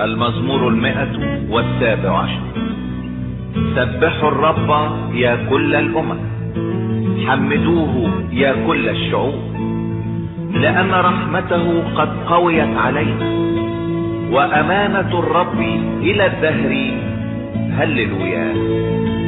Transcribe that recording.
المزمور 117. سبحوا الرب يا كل الأمم، حمدوه يا كل الشعوب، لأن رحمته قد قويت علينا، وأمانة الرب إلى الدهر. هللويا.